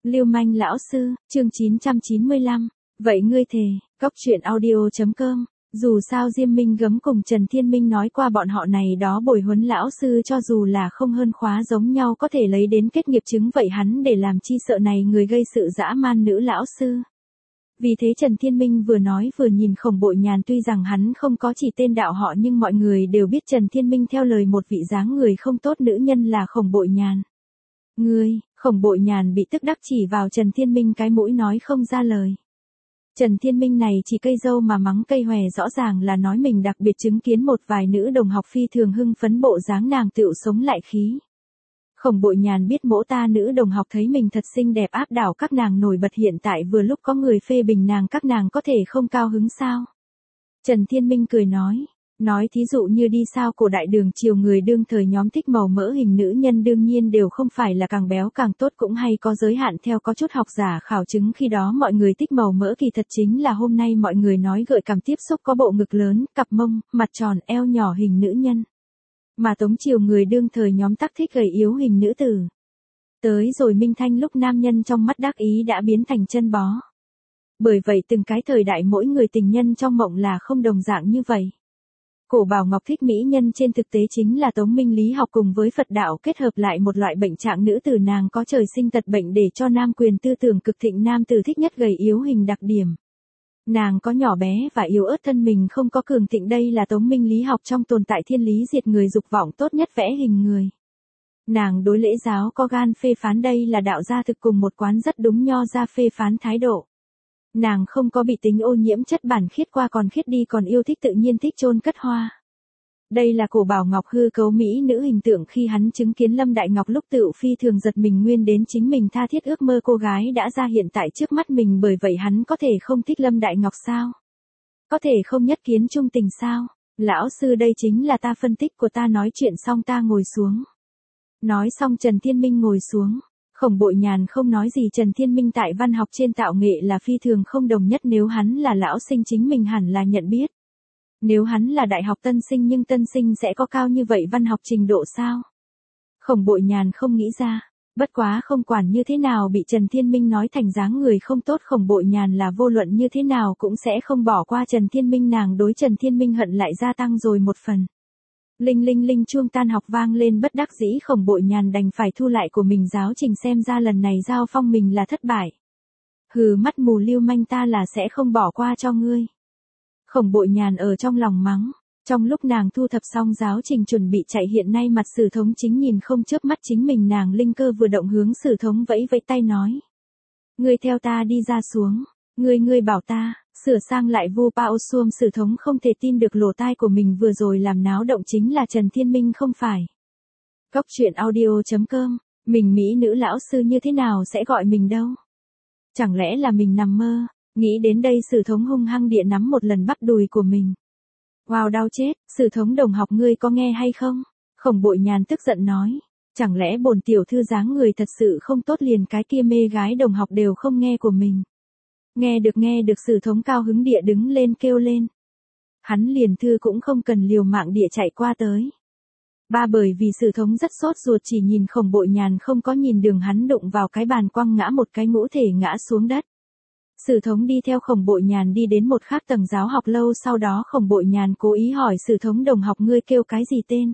Lưu manh lão sư, chương 995. Vậy ngươi thề, Cóc truyện audio.com. Dù sao Diêm Minh Gấm cùng Trần Thiên Minh nói qua bọn họ này đó bồi huấn lão sư cho dù là không hơn khóa giống nhau có thể lấy đến kết nghiệp chứng vậy hắn để làm chi sợ này người gây sự dã man nữ lão sư. Vì thế Trần Thiên Minh vừa nói vừa nhìn Khổng Bội Nhàn, tuy rằng hắn không có chỉ tên đạo họ nhưng mọi người đều biết Trần Thiên Minh theo lời một vị dáng người không tốt nữ nhân là Khổng Bội Nhàn. Khổng Bội Nhàn bị tức đắc chỉ vào Trần Thiên Minh cái mũi nói không ra lời. Trần Thiên Minh này chỉ cây dâu mà mắng cây hòe, rõ ràng là nói mình đặc biệt chứng kiến một vài nữ đồng học phi thường hưng phấn bộ dáng nàng tựu sống lại khí. Khổng Bội Nhàn biết mỗ ta nữ đồng học thấy mình thật xinh đẹp áp đảo các nàng nổi bật, hiện tại vừa lúc có người phê bình nàng, các nàng có thể không cao hứng sao? Trần Thiên Minh cười nói thí dụ như đi sao cổ đại đường chiều người đương thời nhóm thích màu mỡ hình nữ nhân đương nhiên đều không phải là càng béo càng tốt, cũng hay có giới hạn theo có chút học giả khảo chứng khi đó mọi người thích màu mỡ kỳ thật chính là hôm nay mọi người nói gợi cảm tiếp xúc có bộ ngực lớn, cặp mông, mặt tròn, eo nhỏ hình nữ nhân. Mà Tống triều người đương thời nhóm tắc thích gầy yếu hình nữ tử. Tới rồi Minh Thanh lúc nam nhân trong mắt đắc ý đã biến thành chân bó. Bởi vậy từng cái thời đại mỗi người tình nhân trong mộng là không đồng dạng như vậy. Cổ Bảo Ngọc thích mỹ nhân trên thực tế chính là Tống Minh lý học cùng với Phật đạo kết hợp lại một loại bệnh trạng nữ tử, nàng có trời sinh tật bệnh để cho nam quyền tư tưởng cực thịnh, nam tử thích nhất gầy yếu hình đặc điểm. Nàng có nhỏ bé và yếu ớt thân mình không có cường thịnh, đây là Tống Minh lý học trong tồn tại thiên lý diệt người dục vọng tốt nhất vẽ hình người. Nàng đối lễ giáo có gan phê phán, đây là đạo gia thực cùng một quán rất đúng nho gia phê phán thái độ. Nàng không có bị tính ô nhiễm chất bản khiết qua còn khiết đi, còn yêu thích tự nhiên, thích chôn cất hoa. Đây là Cổ Bảo Ngọc hư cấu mỹ nữ hình tượng, khi hắn chứng kiến Lâm Đại Ngọc lúc tựu phi thường giật mình, nguyên đến chính mình tha thiết ước mơ cô gái đã ra hiện tại trước mắt mình, bởi vậy hắn có thể không thích Lâm Đại Ngọc sao? Có thể không nhất kiến trung tình sao? Lão sư đây chính là ta phân tích của ta, nói chuyện xong ta ngồi xuống. Nói xong Trần Thiên Minh ngồi xuống. Khổng Bội Nhàn không nói gì, Trần Thiên Minh tại văn học trên tạo nghệ là phi thường không đồng nhất, nếu hắn là lão sinh chính mình hẳn là nhận biết. Nếu hắn là đại học tân sinh nhưng tân sinh sẽ có cao như vậy văn học trình độ sao? Khổng Bội Nhàn không nghĩ ra, bất quá không quản như thế nào bị Trần Thiên Minh nói thành dáng người không tốt, Khổng Bội Nhàn là vô luận như thế nào cũng sẽ không bỏ qua Trần Thiên Minh, nàng đối Trần Thiên Minh hận lại gia tăng rồi một phần. Linh linh linh chuông tan học vang lên, bất đắc dĩ Khổng Bội Nhàn đành phải thu lại của mình giáo trình, xem ra lần này giao phong mình là thất bại. Hừ, mắt mù lưu manh, ta là sẽ không bỏ qua cho ngươi. Khổng Bội Nhàn ở trong lòng mắng. Trong lúc nàng thu thập xong giáo trình chuẩn bị chạy, hiện nay mặt Sử Thống chính nhìn không chớp mắt chính mình, nàng linh cơ vừa động hướng Sử Thống vẫy vẫy tay nói. Ngươi theo ta đi ra xuống. Ngươi bảo ta sửa sang lại vu pao xuông. Sử Thống không thể tin được lỗ tai của mình, vừa rồi làm náo động chính là Trần Thiên Minh không phải. Cóc truyện audio.com. Mình mỹ nữ lão sư như thế nào sẽ gọi mình đâu? Chẳng lẽ là mình nằm mơ? Nghĩ đến đây Sử Thống hung hăng địa nắm một lần bắp đùi của mình. Wow, đau chết. Sử Thống đồng học, ngươi có nghe hay không? Khổng Bội Nhàn tức giận nói. Chẳng lẽ bổn tiểu thư dáng người thật sự không tốt, liền cái kia mê gái đồng học đều không nghe của mình? Nghe được Sử Thống cao hứng địa đứng lên kêu lên. Hắn liền thư cũng không cần liều mạng địa chạy qua tới. Bởi vì Sử Thống rất sốt ruột, chỉ nhìn Khổng Bội Nhàn không có nhìn đường, hắn đụng vào cái bàn quăng ngã một cái ngũ thể ngã xuống đất. Sử Thống đi theo Khổng Bội Nhàn đi đến một khác tầng giáo học lâu, sau đó Khổng Bội Nhàn cố ý hỏi Sử Thống đồng học, ngươi kêu cái gì tên?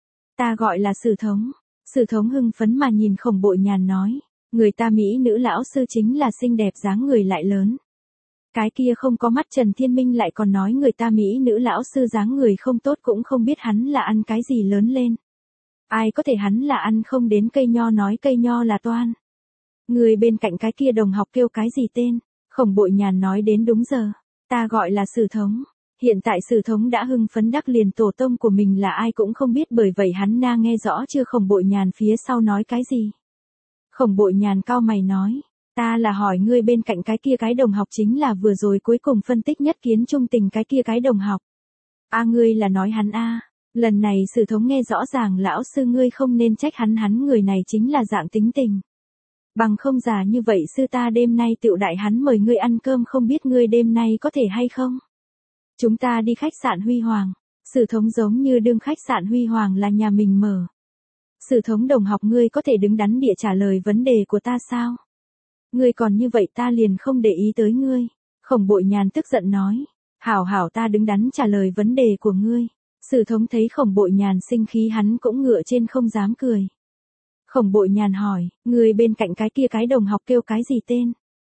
Ta gọi là Sử Thống. Sử Thống hưng phấn mà nhìn Khổng Bội Nhàn nói. Người ta mỹ nữ lão sư chính là xinh đẹp dáng người lại lớn. Cái kia không có mắt Trần Thiên Minh lại còn nói người ta mỹ nữ lão sư dáng người không tốt, cũng không biết hắn là ăn cái gì lớn lên. Ai có thể hắn là ăn không đến cây nho, nói cây nho là toan. Người bên cạnh cái kia đồng học kêu cái gì tên? Khổng Bội Nhàn nói đến đúng giờ. Ta gọi là Sử Thống. Hiện tại Sử Thống đã hưng phấn đắc liền tổ tông của mình là ai cũng không biết, bởi vậy hắn nghe rõ chưa Khổng Bội Nhàn phía sau nói cái gì. Khổng Bội Nhàn cau mày nói. Ta là hỏi ngươi bên cạnh cái kia cái đồng học, chính là vừa rồi cuối cùng phân tích nhất kiến trung tình cái kia cái đồng học. Ngươi là nói hắn a? Lần này Sử Thống nghe rõ ràng, lão sư ngươi không nên trách hắn người này chính là dạng tính tình. Bằng không già như vậy sư ta đêm nay tựu đại hắn mời ngươi ăn cơm, không biết ngươi đêm nay có thể hay không? Chúng ta đi khách sạn Huy Hoàng. Sử Thống giống như đương khách sạn Huy Hoàng là nhà mình mở. Sử Thống đồng học, ngươi có thể đứng đắn địa trả lời vấn đề của ta sao? Ngươi còn như vậy ta liền không để ý tới ngươi. Khổng Bội Nhàn tức giận nói. Hảo hảo ta đứng đắn trả lời vấn đề của ngươi. Sử thống thấy Khổng Bội Nhàn sinh khí hắn cũng ngựa trên không dám cười. Khổng Bội Nhàn hỏi, người bên cạnh cái kia cái đồng học kêu cái gì tên?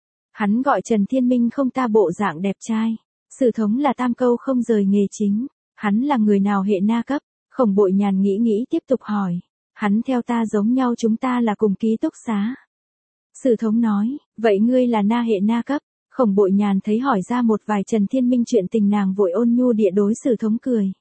Hắn gọi Trần Thiên Minh không ta bộ dạng đẹp trai. Sử thống là tam câu không rời nghề chính. Hắn là người nào hệ na cấp? Khổng Bội Nhàn nghĩ nghĩ tiếp tục hỏi. Hắn theo ta giống nhau chúng ta là cùng ký túc xá. Sử thống nói, vậy ngươi là na hệ na cấp? Khổng Bội Nhàn thấy hỏi ra một vài Trần Thiên Minh chuyện tình nàng vội ôn nhu địa đối Sử thống cười.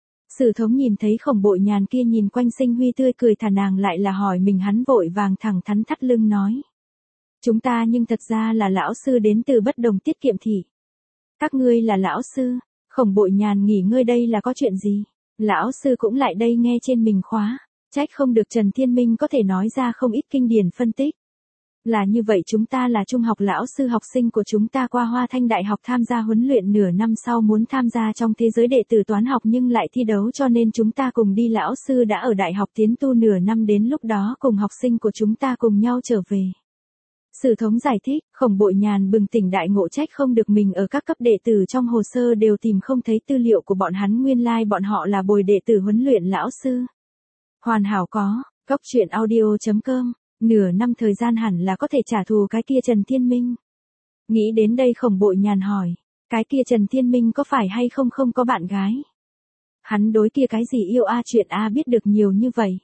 Sử thống nhìn thấy Khổng Bội Nhàn kia nhìn quanh sinh huy tươi cười thả nàng lại là hỏi mình hắn vội vàng thẳng thắn thắt lưng nói. Chúng ta nhưng thật ra là lão sư đến từ bất đồng tiết kiệm thị. Các ngươi là lão sư, Khổng Bội Nhàn nghỉ ngơi đây là có chuyện gì? Lão sư cũng lại đây nghe trên mình khóa, trách không được Trần Thiên Minh có thể nói ra không ít kinh điển phân tích. Là như vậy chúng ta là trung học lão sư học sinh của chúng ta qua Hoa Thanh Đại học tham gia huấn luyện nửa năm sau muốn tham gia trong thế giới đệ tử toán học nhưng lại thi đấu cho nên chúng ta cùng đi lão sư đã ở đại học tiến tu nửa năm đến lúc đó cùng học sinh của chúng ta cùng nhau trở về. Sử thống giải thích, Khổng Bội Nhàn bừng tỉnh đại ngộ trách không được mình ở các cấp đệ tử trong hồ sơ đều tìm không thấy tư liệu của bọn hắn nguyên lai bọn họ là bồi đệ tử huấn luyện lão sư. Hoàn hảo có, góc truyện audio.com, nửa năm thời gian hẳn là có thể trả thù cái kia Trần Thiên Minh. Nghĩ đến đây Khổng Bội Nhàn hỏi, cái kia Trần Thiên Minh có phải hay không không có bạn gái? Hắn đối kia cái gì yêu chuyện biết được nhiều như vậy.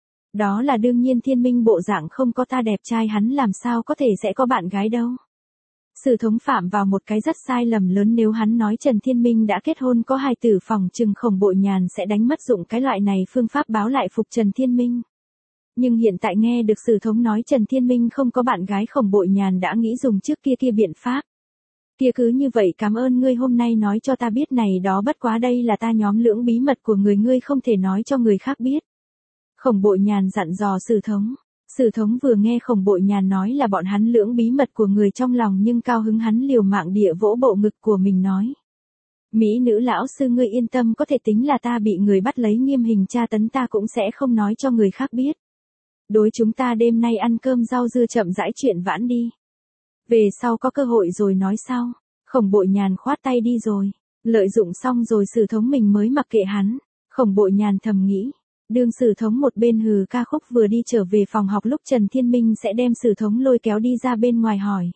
Đó là đương nhiên Thiên Minh bộ dạng không có ta đẹp trai hắn làm sao có thể sẽ có bạn gái đâu. Sử thống phạm vào một cái rất sai lầm lớn nếu hắn nói Trần Thiên Minh đã kết hôn có hài tử phòng chừng Khổng Bội Nhàn sẽ đánh mất dụng cái loại này phương pháp báo lại phục Trần Thiên Minh. Nhưng hiện tại nghe được Sử thống nói Trần Thiên Minh không có bạn gái Khổng Bội Nhàn đã nghĩ dùng trước kia biện pháp. Kia cứ như vậy cảm ơn ngươi hôm nay nói cho ta biết này đó bất quá đây là ta nhóm lưỡng bí mật của ngươi không thể nói cho người khác biết. Khổng Bội Nhàn dặn dò Sử thống. Sử thống vừa nghe Khổng Bội Nhàn nói là bọn hắn lưỡng bí mật của người trong lòng nhưng cao hứng hắn liều mạng địa vỗ bộ ngực của mình nói. Mỹ nữ lão sư ngươi yên tâm có thể tính là ta bị người bắt lấy nghiêm hình tra tấn ta cũng sẽ không nói cho người khác biết. Đối chúng ta đêm nay ăn cơm rau dưa chậm rãi chuyện vãn đi. Về sau có cơ hội rồi nói sau. Khổng Bội Nhàn khoát tay đi rồi. Lợi dụng xong rồi Sử thống mình mới mặc kệ hắn. Khổng Bội Nhàn thầm nghĩ. Đương Sử thống một bên hừ ca khúc vừa đi trở về phòng học lúc Trần Thiên Minh sẽ đem Sử thống lôi kéo đi ra bên ngoài hỏi.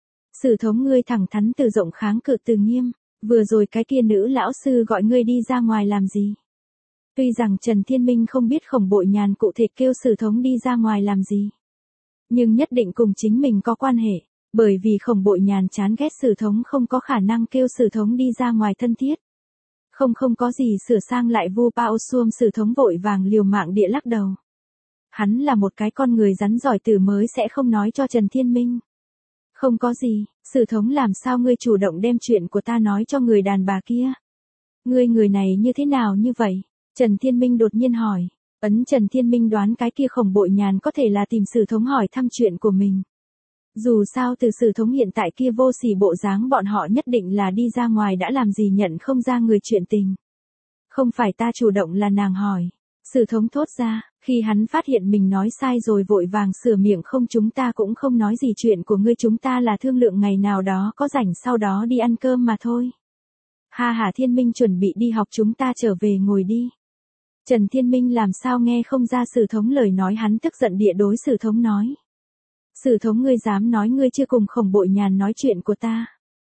Sử thống ngươi thẳng thắn từ rộng kháng cự từ nghiêm. Vừa rồi cái kia nữ lão sư gọi ngươi đi ra ngoài làm gì? Tuy rằng Trần Thiên Minh không biết Khổng Bội Nhàn cụ thể kêu Sử thống đi ra ngoài làm gì. Nhưng nhất định cùng chính mình có quan hệ. Bởi vì Khổng Bội Nhàn chán ghét Sử thống không có khả năng kêu Sử thống đi ra ngoài thân thiết. Không có gì sửa sang lại vu bao xuông Sử thống vội vàng liều mạng địa lắc đầu. Hắn là một cái con người rắn giỏi từ mới sẽ không nói cho Trần Thiên Minh. Không có gì, Sử thống làm sao ngươi chủ động đem chuyện của ta nói cho người đàn bà kia. Ngươi người này như thế nào như vậy? Trần Thiên Minh đột nhiên hỏi. Trần Thiên Minh đoán cái kia Khổng Bội Nhàn có thể là tìm Sử thống hỏi thăm chuyện của mình. Dù sao từ Sử thống hiện tại kia vô sỉ bộ dáng bọn họ nhất định là đi ra ngoài đã làm gì nhận không ra người chuyện tình. Không phải ta chủ động là nàng hỏi. Sử thống thốt ra, khi hắn phát hiện mình nói sai rồi vội vàng sửa miệng không chúng ta cũng không nói gì chuyện của ngươi chúng ta là thương lượng ngày nào đó có rảnh sau đó đi ăn cơm mà thôi. Ha Thiên Minh chuẩn bị đi học chúng ta trở về ngồi đi. Trần Thiên Minh làm sao nghe không ra Sử thống lời nói hắn tức giận địa đối Sử thống nói. Sử thống ngươi dám nói ngươi chưa cùng Khổng Bội Nhàn nói chuyện của ta.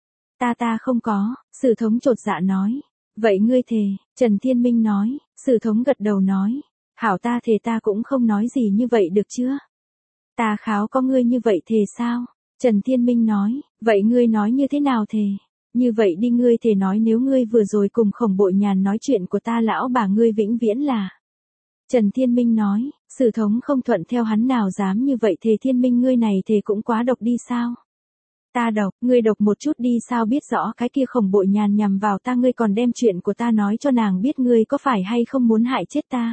Ta không có, Sử thống chột dạ nói. Vậy ngươi thề, Trần Thiên Minh nói, Sử thống gật đầu nói. Hảo ta thề ta cũng không nói gì như vậy được chưa? Ta kháo có ngươi như vậy thề sao? Trần Thiên Minh nói, vậy ngươi nói như thế nào thề? Như vậy đi ngươi thề nói nếu ngươi vừa rồi cùng Khổng Bội Nhàn nói chuyện của ta lão bà ngươi vĩnh viễn là. Trần Thiên Minh nói, Sử thống không thuận theo hắn nào dám như vậy thề Thiên Minh ngươi này thề cũng quá độc đi sao? Ta độc, ngươi độc một chút đi sao biết rõ cái kia Khổng Bội Nhàn nhằm vào ta ngươi còn đem chuyện của ta nói cho nàng biết ngươi có phải hay không muốn hại chết ta?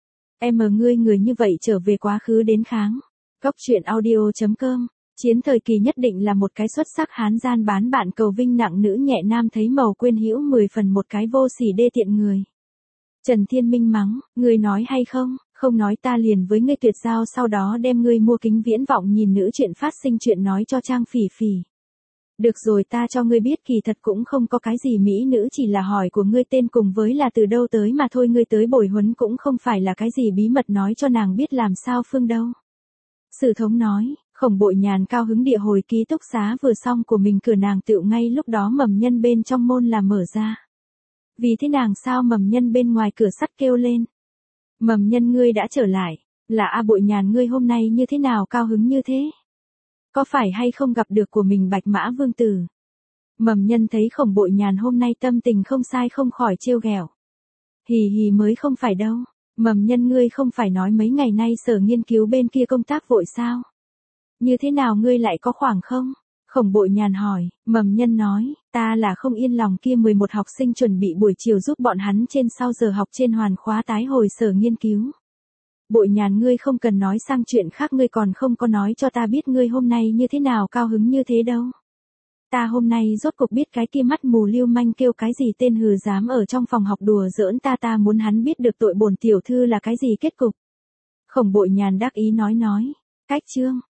Ngươi người như vậy trở về quá khứ đến kháng. Góc truyện audio.com. Chiến thời kỳ nhất định là một cái xuất sắc hán gian bán bạn cầu vinh nặng nữ nhẹ nam thấy màu quên hữu 10 phần một cái vô sỉ đê tiện người. Trần Thiên Minh mắng, ngươi nói hay không, Không nói ta liền với ngươi tuyệt giao, sau đó đem ngươi mua kính viễn vọng nhìn nữ chuyện phát sinh chuyện nói cho Trang Phỉ Phỉ. Được rồi, ta cho ngươi biết kỳ thật cũng không có cái gì mỹ nữ, chỉ là hỏi của ngươi tên cùng với là từ đâu tới mà thôi, ngươi tới bồi huấn cũng không phải là cái gì bí mật nói cho nàng biết làm sao phương đâu. Sử Thống nói, Khổng Bội Nhàn cao hứng địa hồi ký túc xá vừa xong của mình, cửa nàng tựu ngay lúc đó Mầm Nhân bên trong môn là mở ra. Vì thế nàng sao Mầm Nhân bên ngoài cửa sắt kêu lên. Mầm Nhân, ngươi đã trở lại, là A Bội Nhàn, ngươi hôm nay như thế nào cao hứng như thế? Có phải hay không gặp được của mình Bạch Mã Vương Tử? Mầm Nhân thấy Khổng Bội Nhàn hôm nay tâm tình không sai không khỏi trêu ghẹo. Hì hì, mới không phải đâu. Mầm Nhân, ngươi không phải nói mấy ngày nay sở nghiên cứu bên kia công tác vội sao? Như thế nào ngươi lại có khoảng không? Khổng Bội Nhàn hỏi. Mầm Nhân nói, ta là không yên lòng kia 11 học sinh chuẩn bị buổi chiều giúp bọn hắn trên sau giờ học trên hoàn khóa tái hồi sở nghiên cứu. Bội Nhàn, ngươi không cần nói sang chuyện khác, ngươi còn không có nói cho ta biết ngươi hôm nay như thế nào cao hứng như thế đâu. Ta hôm nay rốt cuộc biết cái kia mắt mù lưu manh kêu cái gì tên hừ dám ở trong phòng học đùa giỡn ta muốn hắn biết được tội bổn tiểu thư là cái gì kết cục. Khổng Bội Nhàn đắc ý nói. Cách chương.